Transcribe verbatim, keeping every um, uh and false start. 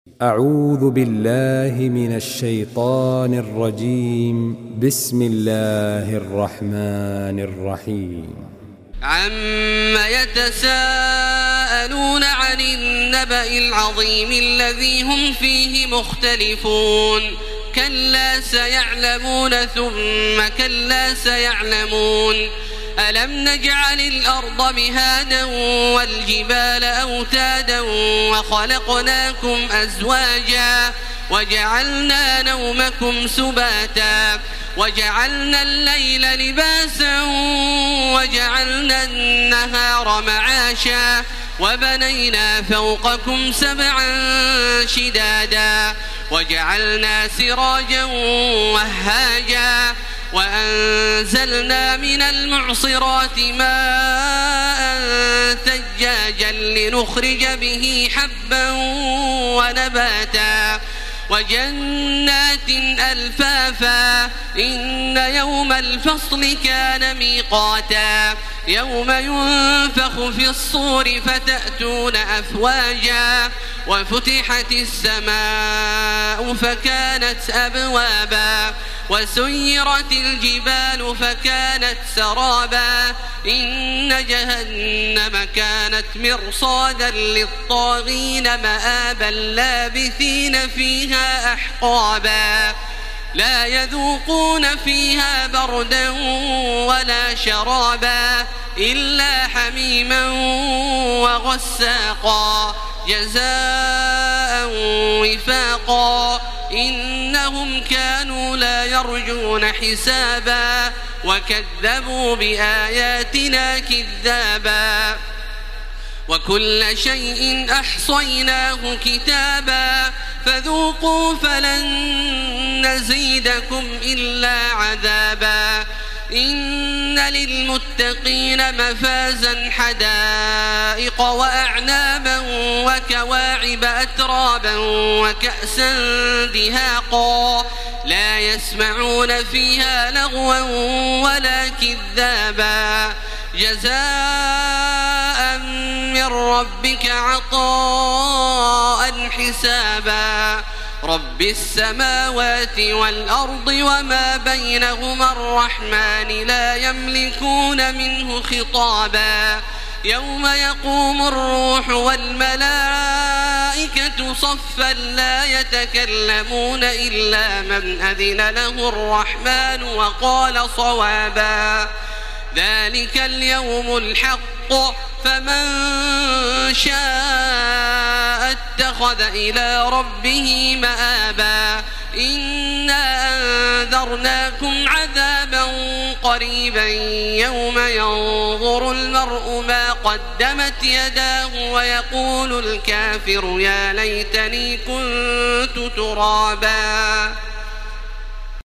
أعوذ بالله من الشيطان الرجيم. بسم الله الرحمن الرحيم. عم يتساءلون عن النبأ العظيم الذي هم فيه مختلفون كلا سيعلمون ثم كلا سيعلمون ألم نجعل الأرض مهادا والجبال أوتادا وخلقناكم أزواجا وجعلنا نومكم سباتا وجعلنا الليل لباسا وجعلنا النهار معاشا وبنينا فوقكم سبعا شدادا وجعلنا سراجا وهاجا وأنزلنا من المعصرات ماء ثجاجا لنخرج به حبا ونباتا وجنات ألفافا إن يوم الفصل كان ميقاتا يوم ينفخ في الصور فتأتون أفواجا وفتحت السماء فكانت أبوابا وسيرت الجبال فكانت سرابا إن جهنم كانت مرصادا للطاغين مآبا لابثين فيها أحقابا لا يذوقون فيها بردا ولا شرابا إلا حميما وغساقا جزاء وفاقا إنهم كانوا لا يرجون حسابا وكذبوا بآياتنا كذابا وكل شيء أحصيناه كتابا فذوقوا فلن نزيدكم إلا عذابا إن للمتقين مفازا حدائق وأعنابا وكواعب أترابا وكأسا دهاقا لا يسمعون فيها لغوا ولا كذابا جزاء من ربك عطاء حسابا رب السماوات والأرض وما بينهما الرحمن لا يملكون منه خطابا يوم يقوم الروح والملائكة صفا لا يتكلمون إلا من أذن له الرحمن وقال صوابا ذلك اليوم الحق فمن شاء اتخذ إلى ربه مآبا إنا أنذرناكم عذابا قريبا يوم ينظر المرء ما قدمت يداه ويقول الكافر يا ليتني كنت ترابا.